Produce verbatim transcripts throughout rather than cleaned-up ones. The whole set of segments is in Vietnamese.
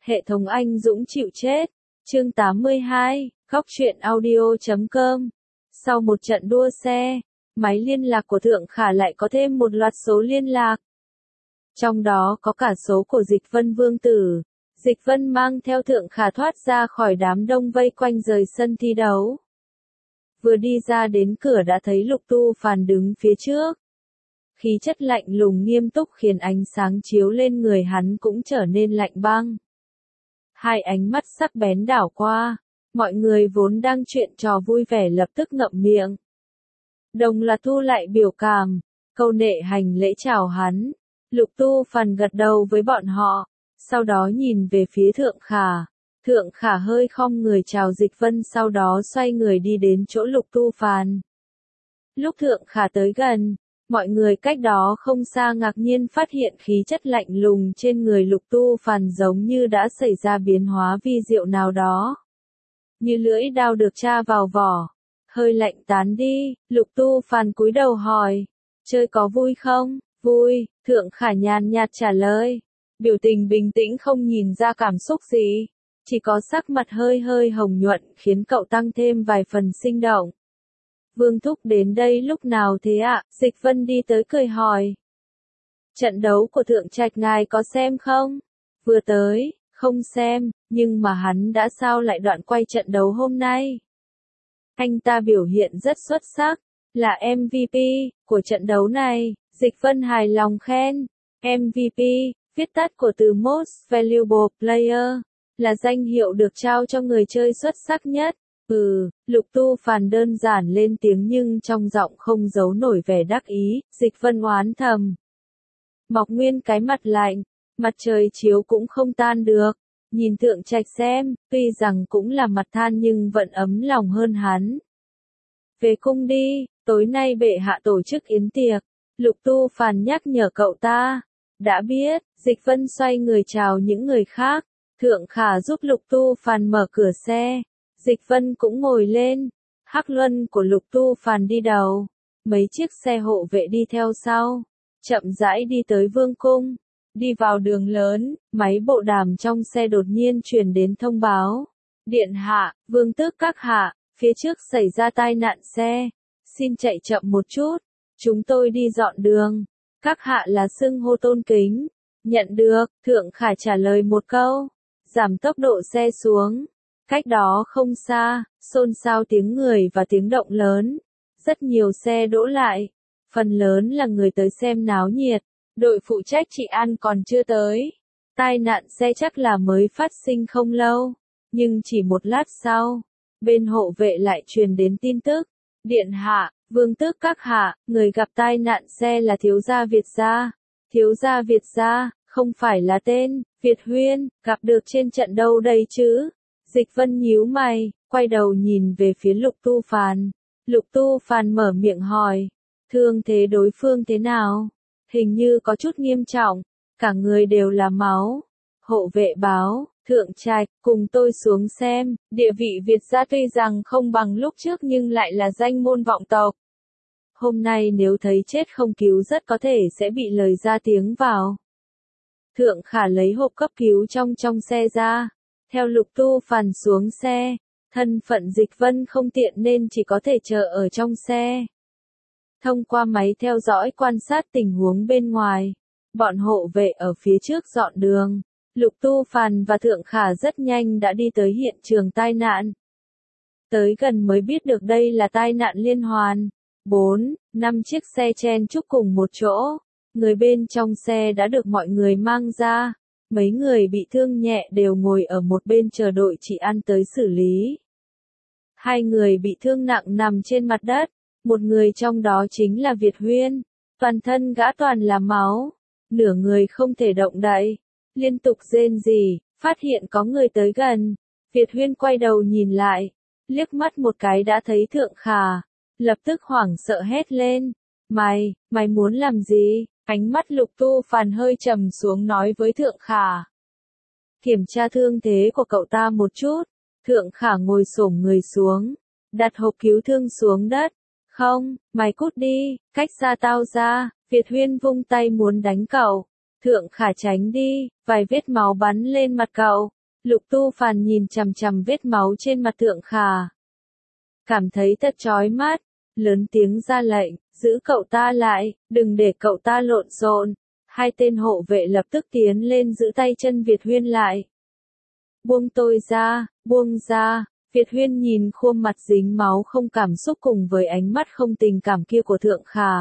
Hệ thống anh dũng chịu chết. Chương tám mươi hai, góc truyện audio chấm com. Sau một trận đua xe, máy liên lạc của Thượng Khả lại có thêm một loạt số liên lạc. Trong đó có cả số của Dịch Vân Vương Tử. Dịch Vân mang theo Thượng Khả thoát ra khỏi đám đông vây quanh rời sân thi đấu. Vừa đi ra đến cửa đã thấy Lục Tu Phàn đứng phía trước. Khí chất lạnh lùng nghiêm túc khiến ánh sáng chiếu lên người hắn cũng trở nên lạnh băng. Hai ánh mắt sắc bén đảo qua, mọi người vốn đang chuyện trò vui vẻ lập tức ngậm miệng. Đồng là thu lại biểu cảm, câu nệ hành lễ chào hắn. Lục Tu Phàn gật đầu với bọn họ, sau đó nhìn về phía Thượng Khả. Thượng Khả hơi khom người chào Dịch Vân, sau đó xoay người đi đến chỗ Lục Tu Phàn. Lúc Thượng Khả tới gần, mọi người cách đó không xa ngạc nhiên phát hiện khí chất lạnh lùng trên người Lục Tu Phàn giống như đã xảy ra biến hóa vi diệu nào đó. Như lưỡi dao được tra vào vỏ. Hơi lạnh tán đi, Lục Tu Phàn cúi đầu hỏi. Chơi có vui không? Vui, Thượng Khả nhàn nhạt trả lời. Biểu tình bình tĩnh không nhìn ra cảm xúc gì. Chỉ có sắc mặt hơi hơi hồng nhuận khiến cậu tăng thêm vài phần sinh động. Vương Thúc đến đây lúc nào thế ạ? Dịch Vân đi tới cười hỏi. Trận đấu của Thượng Trạch ngài có xem không? Vừa tới, không xem, nhưng mà hắn đã sao lại đoạn quay trận đấu hôm nay? Anh ta biểu hiện rất xuất sắc, là em vê pê của trận đấu này, Dịch Vân hài lòng khen. em vê pê, viết tắt của từ Most Valuable Player, là danh hiệu được trao cho người chơi xuất sắc nhất. Ừ, Lục Tu Phàn đơn giản lên tiếng nhưng trong giọng không giấu nổi vẻ đắc ý. Dịch Vân oán thầm. Mọc nguyên cái mặt lạnh, mặt trời chiếu cũng không tan được. Nhìn Thượng Trạch xem, tuy rằng cũng là mặt than nhưng vẫn ấm lòng hơn hắn. Về cung đi, tối nay bệ hạ tổ chức yến tiệc. Lục Tu Phàn nhắc nhở cậu ta. Đã biết, Dịch Vân xoay người chào những người khác. Thượng Khả giúp Lục Tu Phàn mở cửa xe. Dịch Vân cũng ngồi lên. Hắc Luân của Lục Tu Phàn đi đầu. Mấy chiếc xe hộ vệ đi theo sau. Chậm rãi đi tới vương cung. Đi vào đường lớn, máy bộ đàm trong xe đột nhiên truyền đến thông báo. Điện hạ, Vương Tước các hạ, phía trước xảy ra tai nạn xe. Xin chạy chậm một chút. Chúng tôi đi dọn đường. Các hạ là xưng hô tôn kính. Nhận được, Thượng Khả trả lời một câu. Giảm tốc độ xe xuống. Cách đó không xa, xôn xao tiếng người và tiếng động lớn. Rất nhiều xe đỗ lại. Phần lớn là người tới xem náo nhiệt. Đội phụ trách trị an còn chưa tới. Tai nạn xe chắc là mới phát sinh không lâu. Nhưng chỉ một lát sau, bên hộ vệ lại truyền đến tin tức. Điện hạ, Vương Tước các hạ, người gặp tai nạn xe là thiếu gia Việt gia. Thiếu gia Việt gia, không phải là tên, Việt Huyên, gặp được trên trận đâu đây chứ? Dịch Vân nhíu mày, quay đầu nhìn về phía Lục Tu Phàn. Lục Tu Phàn mở miệng hỏi. Thương thế đối phương thế nào? Hình như có chút nghiêm trọng, cả người đều là máu. Hộ vệ báo, Thượng Trạch, cùng tôi xuống xem, địa vị Việt gia tuy rằng không bằng lúc trước nhưng lại là danh môn vọng tộc. Hôm nay nếu thấy chết không cứu rất có thể sẽ bị lời ra tiếng vào. Thượng Khả lấy hộp cấp cứu trong trong xe ra, theo Lục Tu Phàn xuống xe, thân phận Dịch Vân không tiện nên chỉ có thể chờ ở trong xe. Thông qua máy theo dõi quan sát tình huống bên ngoài, bọn hộ vệ ở phía trước dọn đường. Lục Tu Phàn và Thượng Khả rất nhanh đã đi tới hiện trường tai nạn. Tới gần mới biết được đây là tai nạn liên hoàn. Bốn, năm chiếc xe chen chúc cùng một chỗ. Người bên trong xe đã được mọi người mang ra. Mấy người bị thương nhẹ đều ngồi ở một bên chờ đội trị an tới xử lý. Hai người bị thương nặng nằm trên mặt đất. Một người trong đó chính là Việt Huyên. Toàn thân gã toàn là máu. Nửa người không thể động đậy. Liên tục rên rỉ, phát hiện có người tới gần. Việt Huyên quay đầu nhìn lại. Liếc mắt một cái đã thấy Thượng Khả. Lập tức hoảng sợ hét lên. Mày, mày muốn làm gì? Ánh mắt Lục Tu Phàn hơi trầm xuống nói với Thượng Khả. Kiểm tra thương thế của cậu ta một chút. Thượng Khả ngồi xổm người xuống. Đặt hộp cứu thương xuống đất. Không, mày cút đi, cách xa tao ra. Việt Huyên vung tay muốn đánh cậu. Thượng Khả tránh đi, vài vết máu bắn lên mặt cậu. Lục Tu Phàn nhìn chằm chằm vết máu trên mặt Thượng Khả. Cảm thấy thật chói mắt, lớn tiếng ra lệnh, giữ cậu ta lại, đừng để cậu ta lộn xộn. Hai tên hộ vệ lập tức tiến lên giữ tay chân Việt Huyên lại. Buông tôi ra, buông ra. Việt Huyên nhìn khuôn mặt dính máu không cảm xúc cùng với ánh mắt không tình cảm kia của Thượng Khả.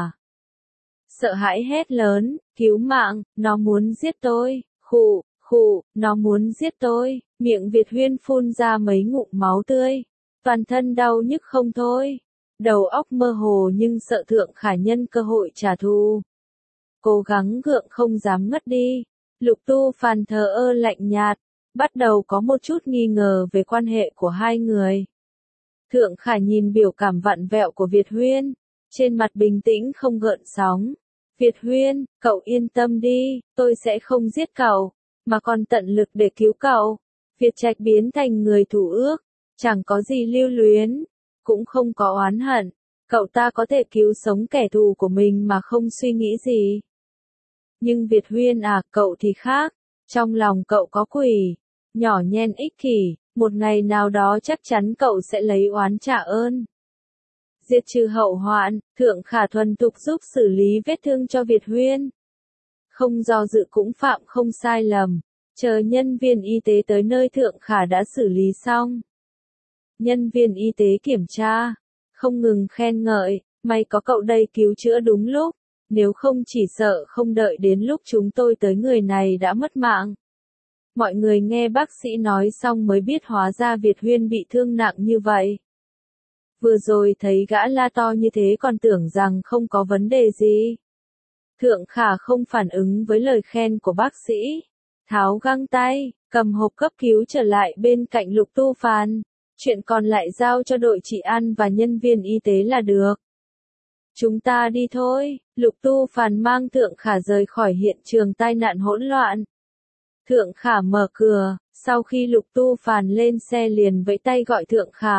Sợ hãi hét lớn, cứu mạng, nó muốn giết tôi, khụ, khụ, nó muốn giết tôi. Miệng Việt Huyên phun ra mấy ngụm máu tươi. Toàn thân đau nhức không thôi. Đầu óc mơ hồ nhưng sợ Thượng Khả nhân cơ hội trả thù. Cố gắng gượng không dám ngất đi. Lục Tu Phàn thờ ơ lạnh nhạt. Bắt đầu có một chút nghi ngờ về quan hệ của hai người. Thượng Khả nhìn biểu cảm vặn vẹo của Việt Huyên. Trên mặt bình tĩnh không gợn sóng. Việt Huyên, cậu yên tâm đi, tôi sẽ không giết cậu, mà còn tận lực để cứu cậu. Việt Trạch biến thành người thủ ước, chẳng có gì lưu luyến, cũng không có oán hận. Cậu ta có thể cứu sống kẻ thù của mình mà không suy nghĩ gì. Nhưng Việt Huyên à, cậu thì khác. Trong lòng cậu có quỷ, nhỏ nhen ích kỷ, một ngày nào đó chắc chắn cậu sẽ lấy oán trả ơn. Diệt trừ hậu hoạn, Thượng Khả thuần thục giúp xử lý vết thương cho Việt Huyên. Không do dự cũng phạm không sai lầm, chờ nhân viên y tế tới nơi Thượng Khả đã xử lý xong. Nhân viên y tế kiểm tra, không ngừng khen ngợi, may có cậu đây cứu chữa đúng lúc, nếu không chỉ sợ không đợi đến lúc chúng tôi tới người này đã mất mạng. Mọi người nghe bác sĩ nói xong mới biết hóa ra Việt Huyên bị thương nặng như vậy. Vừa rồi thấy gã la to như thế còn tưởng rằng không có vấn đề gì. Thượng Khả không phản ứng với lời khen của bác sĩ. Tháo găng tay, cầm hộp cấp cứu trở lại bên cạnh Lục Tu Phàn. Chuyện còn lại giao cho đội trị an và nhân viên y tế là được. Chúng ta đi thôi. Lục Tu Phàn mang Thượng Khả rời khỏi hiện trường tai nạn hỗn loạn. Thượng Khả mở cửa, sau khi Lục Tu Phàn lên xe liền vẫy tay gọi Thượng Khả.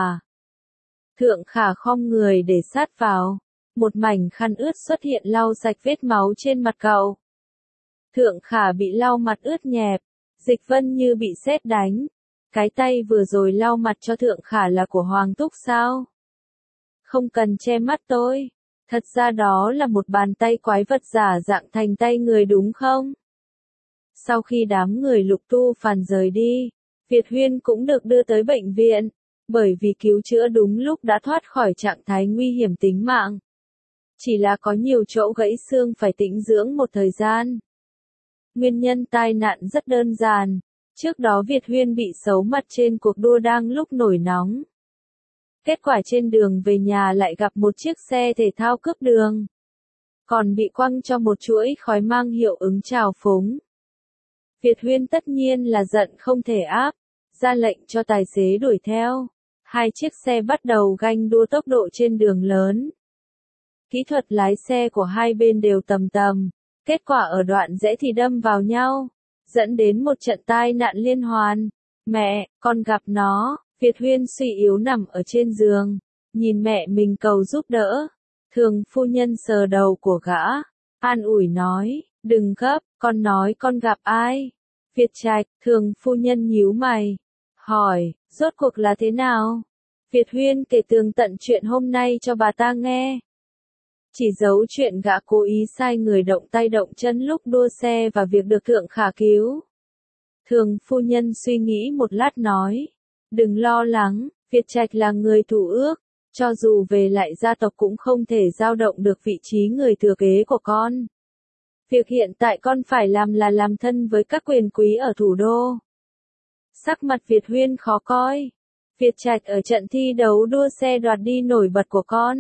Thượng Khả khom người để sát vào. Một mảnh khăn ướt xuất hiện lau sạch vết máu trên mặt cậu. Thượng Khả bị lau mặt ướt nhẹp. Dịch Vân như bị sét đánh. Cái tay vừa rồi lau mặt cho Thượng Khả là của Hoàng Túc sao? Không cần che mắt tôi. Thật ra đó là một bàn tay quái vật giả dạng thành tay người đúng không? Sau khi đám người Lục Tu Phàn rời đi, Việt Huyên cũng được đưa tới bệnh viện. Bởi vì cứu chữa đúng lúc đã thoát khỏi trạng thái nguy hiểm tính mạng. Chỉ là có nhiều chỗ gãy xương phải tĩnh dưỡng một thời gian. Nguyên nhân tai nạn rất đơn giản. Trước đó Việt Huyên bị xấu mặt trên cuộc đua đang lúc nổi nóng. Kết quả trên đường về nhà lại gặp một chiếc xe thể thao cướp đường. Còn bị quăng cho một chuỗi khói mang hiệu ứng trào phúng. Việt Huyên tất nhiên là giận không thể áp, ra lệnh cho tài xế đuổi theo. Hai chiếc xe bắt đầu ganh đua tốc độ trên đường lớn. Kỹ thuật lái xe của hai bên đều tầm tầm, kết quả ở đoạn rẽ thì đâm vào nhau, dẫn đến một trận tai nạn liên hoàn. Mẹ, con gặp nó. Việt Huyên suy yếu nằm ở trên giường, nhìn mẹ mình cầu giúp đỡ. Thường phu nhân sờ đầu của gã, an ủi nói, đừng gấp, con nói con gặp ai. Việt Trạch, thường phu nhân nhíu mày, hỏi, rốt cuộc là thế nào? Việt Huyên kể tường tận chuyện hôm nay cho bà ta nghe. Chỉ giấu chuyện gã cố ý sai người động tay động chân lúc đua xe và việc được Thượng Khả cứu. Thường phu nhân suy nghĩ một lát nói, đừng lo lắng, Việt Trạch là người thủ ước, cho dù về lại gia tộc cũng không thể dao động được vị trí người thừa kế của con. Việc hiện tại con phải làm là làm thân với các quyền quý ở thủ đô. Sắc mặt Việt Huyên khó coi. Việt Trạch ở trận thi đấu đua xe đoạt đi nổi bật của con.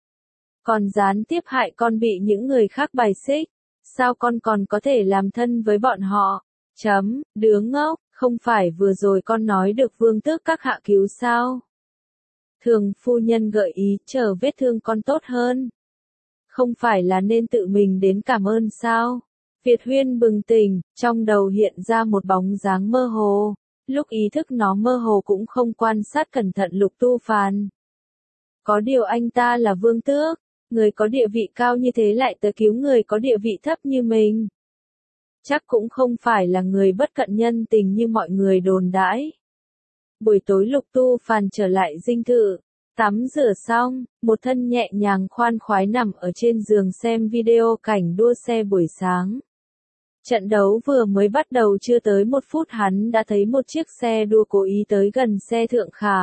Còn gián tiếp hại con bị những người khác bài xích. Sao con còn có thể làm thân với bọn họ? Chấm, đứa ngốc, không phải vừa rồi con nói được vương tước các hạ cứu sao? Thường phu nhân gợi ý chờ vết thương con tốt hơn. Không phải là nên tự mình đến cảm ơn sao? Việt Huyên bừng tỉnh, trong đầu hiện ra một bóng dáng mơ hồ. Lúc ý thức nó mơ hồ cũng không quan sát cẩn thận Lục Tu Phàn. Có điều anh ta là vương tước, người có địa vị cao như thế lại tới cứu người có địa vị thấp như mình. chắc cũng không phải là người bất cận nhân tình như mọi người đồn đãi. Buổi tối Lục Tu Phàn trở lại dinh thự, tắm rửa xong, một thân nhẹ nhàng khoan khoái nằm ở trên giường xem video cảnh đua xe buổi sáng. Trận đấu vừa mới bắt đầu chưa tới một phút hắn đã thấy một chiếc xe đua cố ý tới gần xe Thượng Khả.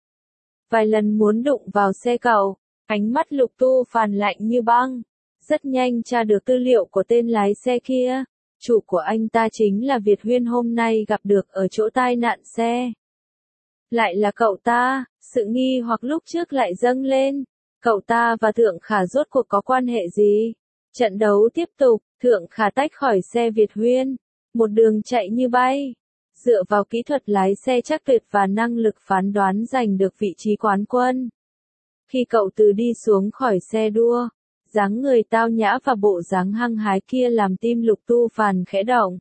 Vài lần muốn đụng vào xe cậu, ánh mắt Lục Tu Phàn lạnh như băng. Rất nhanh tra được tư liệu của tên lái xe kia, chủ của anh ta chính là Việt Huyên hôm nay gặp được ở chỗ tai nạn xe. Lại là cậu ta, sự nghi hoặc lúc trước lại dâng lên. Cậu ta và Thượng Khả rốt cuộc có quan hệ gì? Trận đấu tiếp tục, Thượng Khả tách khỏi xe Việt Huyên, một đường chạy như bay. Dựa vào kỹ thuật lái xe chắc tuyệt và năng lực phán đoán giành được vị trí quán quân. Khi cậu từ đi xuống khỏi xe đua, dáng người tao nhã và bộ dáng hăng hái kia làm tim Lục Tu Phàn khẽ động.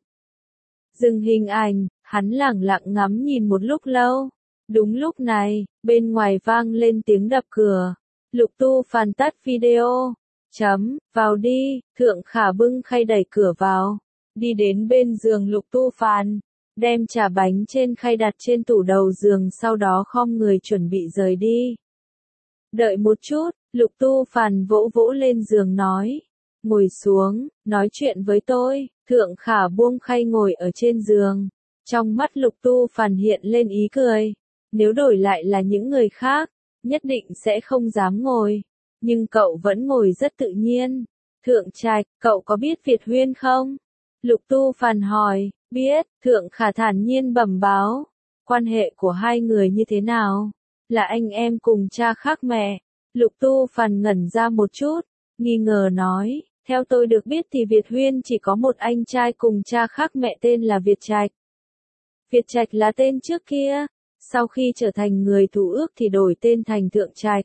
Dừng hình ảnh, hắn lẳng lặng ngắm nhìn một lúc lâu. Đúng lúc này, bên ngoài vang lên tiếng đập cửa. Lục Tu Phàn tắt video. Chấm, vào đi, Thượng Khả bưng khay đẩy cửa vào. Đi đến bên giường Lục Tu Phàn, đem trà bánh trên khay đặt trên tủ đầu giường sau đó khom người chuẩn bị rời đi. Đợi một chút, Lục Tu Phàn vỗ vỗ lên giường nói. Ngồi xuống, nói chuyện với tôi. Thượng Khả buông khay ngồi ở trên giường. Trong mắt Lục Tu Phàn hiện lên ý cười. Nếu đổi lại là những người khác, nhất định sẽ không dám ngồi. Nhưng cậu vẫn ngồi rất tự nhiên. Thượng Trạch, cậu có biết Việt Huyên không? Lục Tu Phàn hỏi. Biết, Thượng Khả thản nhiên bẩm báo. Quan hệ của hai người như thế nào? Là anh em cùng cha khác mẹ. Lục Tu Phàn ngẩn ra một chút, nghi ngờ nói. Theo tôi được biết thì Việt Huyên chỉ có một anh trai cùng cha khác mẹ tên là Việt Trạch. Việt Trạch là tên trước kia. Sau khi trở thành người thủ ước thì đổi tên thành Thượng Trạch.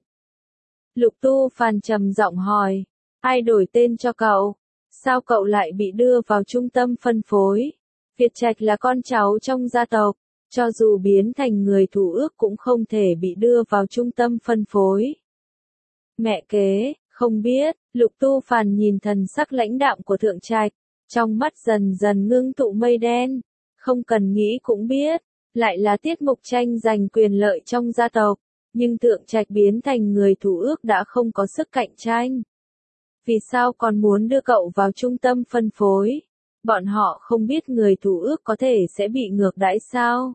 Lục Tu Phàn trầm giọng hỏi. Ai đổi tên cho cậu? Sao cậu lại bị đưa vào trung tâm phân phối? Việt Trạch là con cháu trong gia tộc. Cho dù biến thành người thủ ước cũng không thể bị đưa vào trung tâm phân phối. Mẹ kế, không biết. Lục Tu Phàn nhìn thần sắc lãnh đạm của Thượng Trạch. Trong mắt dần dần ngưng tụ mây đen. Không cần nghĩ cũng biết. Lại là tiết mục tranh giành quyền lợi trong gia tộc. Nhưng Thượng Trạch biến thành người thủ ước đã không có sức cạnh tranh. Vì sao còn muốn đưa cậu vào trung tâm phân phối? Bọn họ không biết người thủ ước có thể sẽ bị ngược đãi sao?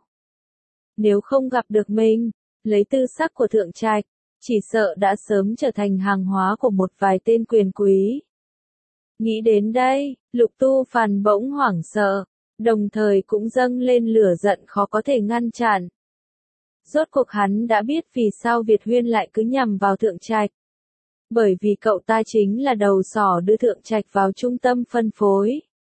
Nếu không gặp được mình, lấy tư sắc của Thượng Trạch, chỉ sợ đã sớm trở thành hàng hóa của một vài tên quyền quý. Nghĩ đến đây, Lục Tu Phàn bỗng hoảng sợ, đồng thời cũng dâng lên lửa giận khó có thể ngăn chặn. Rốt cuộc hắn đã biết vì sao Việt Huyên lại cứ nhằm vào Thượng Trạch. Bởi vì cậu ta chính là đầu sỏ đưa Thượng Trạch vào trung tâm phân phối.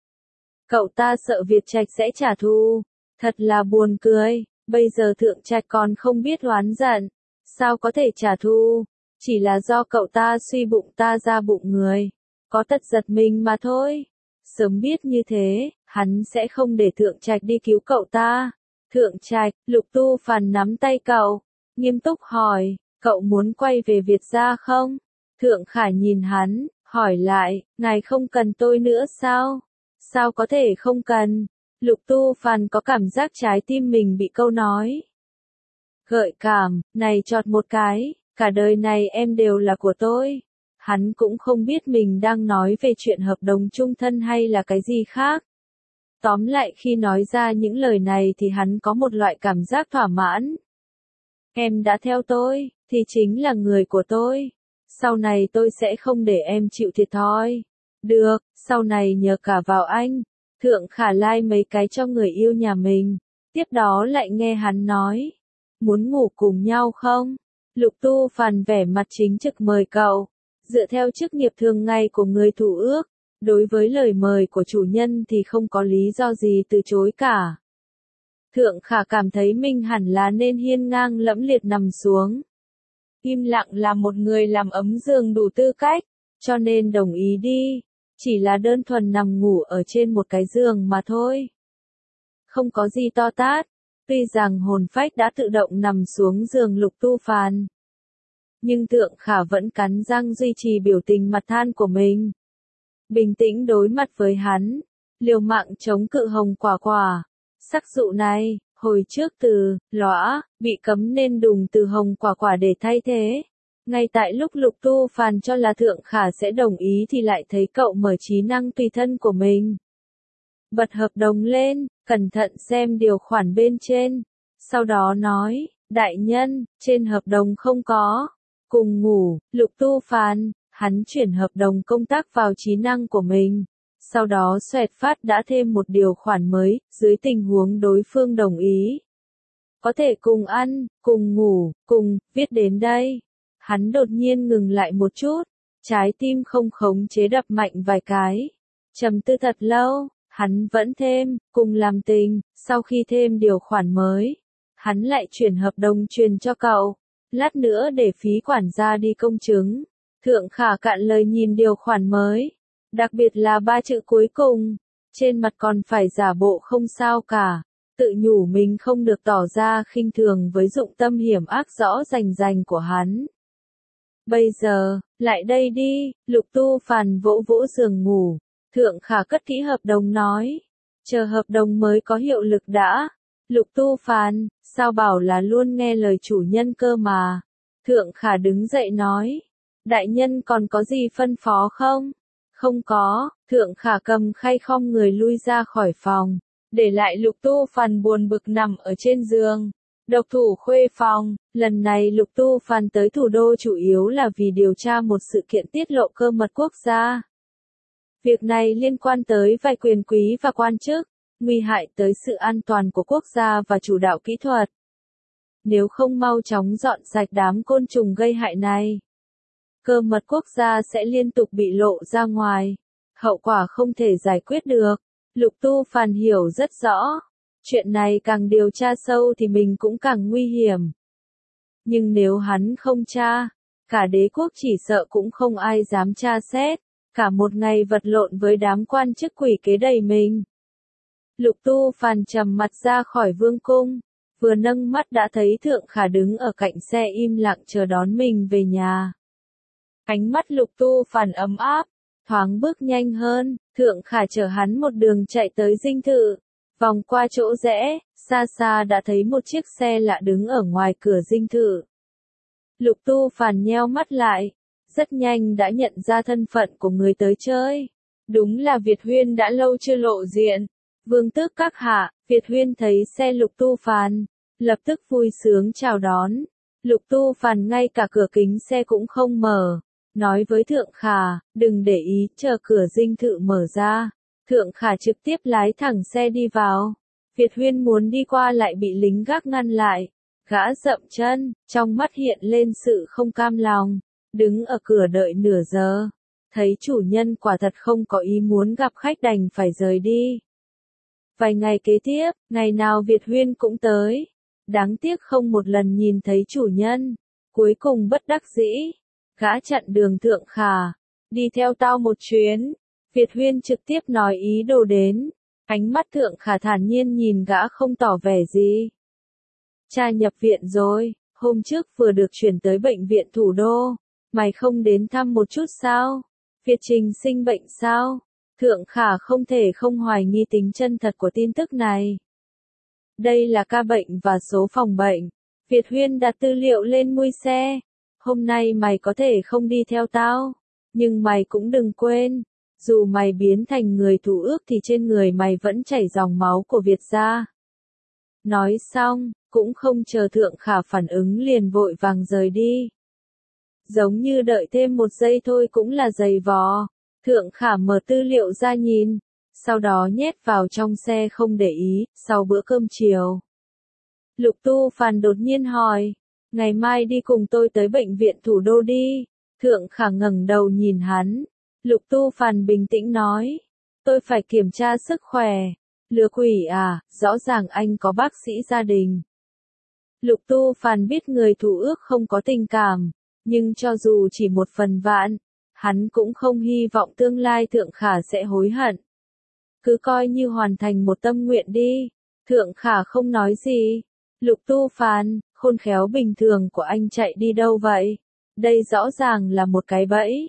Cậu ta sợ Việt Trạch sẽ trả thù. Thật là buồn cười, bây giờ Thượng Trạch còn không biết oán giận. Sao có thể trả thù? Chỉ là do cậu ta suy bụng ta ra bụng người. Có tật giật mình mà thôi. Sớm biết như thế, hắn sẽ không để Thượng Trạch đi cứu cậu ta. Thượng Trạch, Lục Tu Phàn nắm tay cậu, nghiêm túc hỏi, cậu muốn quay về Việt gia không? Thượng Khả nhìn hắn, hỏi lại, ngài không cần tôi nữa sao? Sao có thể không cần? Lục Tu Phàn có cảm giác trái tim mình bị câu nói gợi cảm, này chọt một cái, cả đời này em đều là của tôi. Hắn cũng không biết mình đang nói về chuyện hợp đồng chung thân hay là cái gì khác. Tóm lại khi nói ra những lời này thì hắn có một loại cảm giác thỏa mãn. Em đã theo tôi, thì chính là người của tôi. Sau này tôi sẽ không để em chịu thiệt thòi. Được, sau này nhờ cả vào anh. Thượng Khả lai mấy cái cho người yêu nhà mình. Tiếp đó lại nghe hắn nói. Muốn ngủ cùng nhau không? Lục Tu Phàn vẻ mặt chính trực mời cậu. Dựa theo chức nghiệp thường ngày của người thủ ước. Đối với lời mời của chủ nhân thì không có lý do gì từ chối cả. Thượng Khả cảm thấy mình hẳn là nên hiên ngang lẫm liệt nằm xuống. Im lặng là một người làm ấm giường đủ tư cách, cho nên đồng ý đi. Chỉ là đơn thuần nằm ngủ ở trên một cái giường mà thôi. Không có gì to tát, tuy rằng hồn phách đã tự động nằm xuống giường Lục Tu Phàn. Nhưng Thượng Khả vẫn cắn răng duy trì biểu tình mặt than của mình. Bình tĩnh đối mặt với hắn, liều mạng chống cự Hồng Quả Quả. Sắc dụ này, hồi trước từ, lõa, bị cấm nên đùng từ Hồng Quả Quả để thay thế. Ngay tại lúc Lục Tu Phàn cho là Thượng Khả sẽ đồng ý thì lại thấy cậu mở trí năng tùy thân của mình. Bật hợp đồng lên, cẩn thận xem điều khoản bên trên. Sau đó nói, đại nhân, trên hợp đồng không có. Cùng ngủ, Lục Tu Phàn, hắn chuyển hợp đồng công tác vào trí năng của mình. Sau đó xoẹt phát đã thêm một điều khoản mới, dưới tình huống đối phương đồng ý. Có thể cùng ăn, cùng ngủ, cùng, viết đến đây. Hắn đột nhiên ngừng lại một chút, trái tim không khống chế đập mạnh vài cái. Trầm tư thật lâu, hắn vẫn thêm, cùng làm tình, sau khi thêm điều khoản mới. Hắn lại chuyển hợp đồng truyền cho cậu, lát nữa để phí quản gia đi công chứng. Thượng Khả cạn lời nhìn điều khoản mới, đặc biệt là ba chữ cuối cùng, trên mặt còn phải giả bộ không sao cả, tự nhủ mình không được tỏ ra khinh thường với dụng tâm hiểm ác rõ rành rành của hắn. Bây giờ, lại đây đi, Lục Tu Phàn vỗ vỗ giường ngủ, Thượng Khả cất kỹ hợp đồng nói, chờ hợp đồng mới có hiệu lực đã. Lục Tu Phàn, sao bảo là luôn nghe lời chủ nhân cơ mà. Thượng Khả đứng dậy nói, đại nhân còn có gì phân phó không? Không có, Thượng Khả cầm khay khom người lui ra khỏi phòng, để lại Lục Tu Phàn buồn bực nằm ở trên giường. Độc thủ khuê phòng, lần này Lục Tu Phàn tới thủ đô chủ yếu là vì điều tra một sự kiện tiết lộ cơ mật quốc gia. Việc này liên quan tới vài quyền quý và quan chức, nguy hại tới sự an toàn của quốc gia và chủ đạo kỹ thuật. Nếu không mau chóng dọn sạch đám côn trùng gây hại này, cơ mật quốc gia sẽ liên tục bị lộ ra ngoài, hậu quả không thể giải quyết được. Lục Tu Phàn hiểu rất rõ, chuyện này càng điều tra sâu thì mình cũng càng nguy hiểm. Nhưng nếu hắn không tra, cả đế quốc chỉ sợ cũng không ai dám tra xét, cả một ngày vật lộn với đám quan chức quỷ kế đầy mình. Lục Tu Phàn trầm mặt ra khỏi vương cung, vừa nâng mắt đã thấy Thượng Khả đứng ở cạnh xe im lặng chờ đón mình về nhà. Ánh mắt Lục Tu Phàn ấm áp, thoáng bước nhanh hơn, Thượng Khả chở hắn một đường chạy tới dinh thự, vòng qua chỗ rẽ, xa xa đã thấy một chiếc xe lạ đứng ở ngoài cửa dinh thự. Lục Tu Phàn nheo mắt lại, rất nhanh đã nhận ra thân phận của người tới chơi. Đúng là Việt Huyên đã lâu chưa lộ diện. Vương tước các hạ, Việt Huyên thấy xe Lục Tu Phàn, lập tức vui sướng chào đón. Lục Tu Phàn ngay cả cửa kính xe cũng không mở, nói với Thượng Khả, đừng để ý, chờ cửa dinh thự mở ra. Thượng Khả trực tiếp lái thẳng xe đi vào. Việt Huyên muốn đi qua lại bị lính gác ngăn lại. Gã dậm chân, trong mắt hiện lên sự không cam lòng, đứng ở cửa đợi nửa giờ. Thấy chủ nhân quả thật không có ý muốn gặp khách đành phải rời đi. Vài ngày kế tiếp, ngày nào Việt Huyên cũng tới. Đáng tiếc không một lần nhìn thấy chủ nhân. Cuối cùng bất đắc dĩ, gã chặn đường Thượng Khả. Đi theo tao một chuyến. Việt Huyên trực tiếp nói ý đồ đến. Ánh mắt Thượng Khả thản nhiên nhìn gã không tỏ vẻ gì. Cha nhập viện rồi, hôm trước vừa được chuyển tới bệnh viện thủ đô. Mày không đến thăm một chút sao? Việt Trình sinh bệnh sao? Thượng Khả không thể không hoài nghi tính chân thật của tin tức này. Đây là ca bệnh và số phòng bệnh. Việt Huyên đặt tư liệu lên mui xe. Hôm nay mày có thể không đi theo tao, nhưng mày cũng đừng quên, dù mày biến thành người thủ ước thì trên người mày vẫn chảy dòng máu của Việt gia. Nói xong, cũng không chờ Thượng Khả phản ứng liền vội vàng rời đi. Giống như đợi thêm một giây thôi cũng là giày vò. Thượng Khả mở tư liệu ra nhìn, sau đó nhét vào trong xe không để ý. Sau bữa cơm chiều, Lục Tu Phàn đột nhiên hỏi, ngày mai đi cùng tôi tới bệnh viện thủ đô đi. Thượng Khả ngẩng đầu nhìn hắn. Lục Tu Phàn bình tĩnh nói, tôi phải kiểm tra sức khỏe. Lừa quỷ à, rõ ràng anh có bác sĩ gia đình. Lục Tu Phàn biết người thủ ước không có tình cảm, nhưng cho dù chỉ một phần vạn, hắn cũng không hy vọng tương lai Thượng Khả sẽ hối hận. Cứ coi như hoàn thành một tâm nguyện đi. Thượng Khả không nói gì. Lục Tu Phàn, khôn khéo bình thường của anh chạy đi đâu vậy? Đây rõ ràng là một cái bẫy.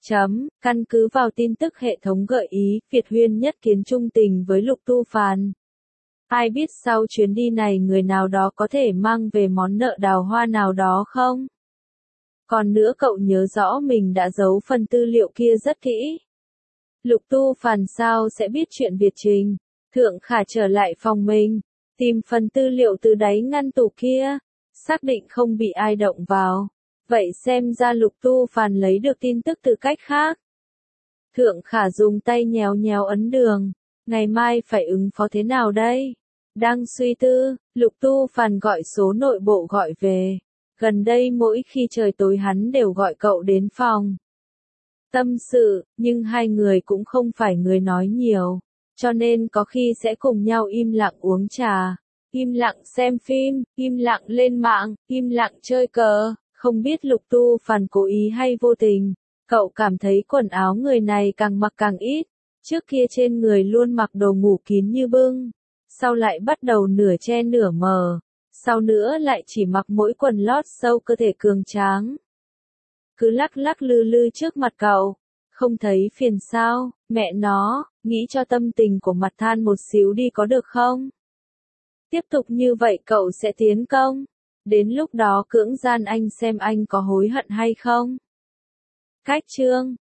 Chấm, căn cứ vào tin tức hệ thống gợi ý, Việt Huyên nhất kiến trung tình với Lục Tu Phàn. Ai biết sau chuyến đi này người nào đó có thể mang về món nợ đào hoa nào đó không? Còn nữa cậu nhớ rõ mình đã giấu phần tư liệu kia rất kỹ. Lục Tu Phàn sao sẽ biết chuyện Việt Trình? Thượng Khả trở lại phòng mình, tìm phần tư liệu từ đáy ngăn tủ kia, xác định không bị ai động vào. Vậy xem ra Lục Tu Phàn lấy được tin tức từ cách khác. Thượng Khả dùng tay nhéo nhéo ấn đường. Ngày mai phải ứng phó thế nào đây? Đang suy tư, Lục Tu Phàn gọi số nội bộ gọi về. Gần đây mỗi khi trời tối hắn đều gọi cậu đến phòng tâm sự, nhưng hai người cũng không phải người nói nhiều, cho nên có khi sẽ cùng nhau im lặng uống trà, im lặng xem phim, im lặng lên mạng, im lặng chơi cờ. Không biết Lục Tu Phàn cố ý hay vô tình, cậu cảm thấy quần áo người này càng mặc càng ít, trước kia trên người luôn mặc đồ ngủ kín như bưng, sau lại bắt đầu nửa che nửa mờ, sau nữa lại chỉ mặc mỗi quần lót sâu cơ thể cường tráng. Cứ lắc lắc lư lư trước mặt cậu, không thấy phiền sao, mẹ nó, nghĩ cho tâm tình của Mặt Than một xíu đi có được không? Tiếp tục như vậy cậu sẽ tiến công, đến lúc đó cưỡng gian anh xem anh có hối hận hay không? Cách chương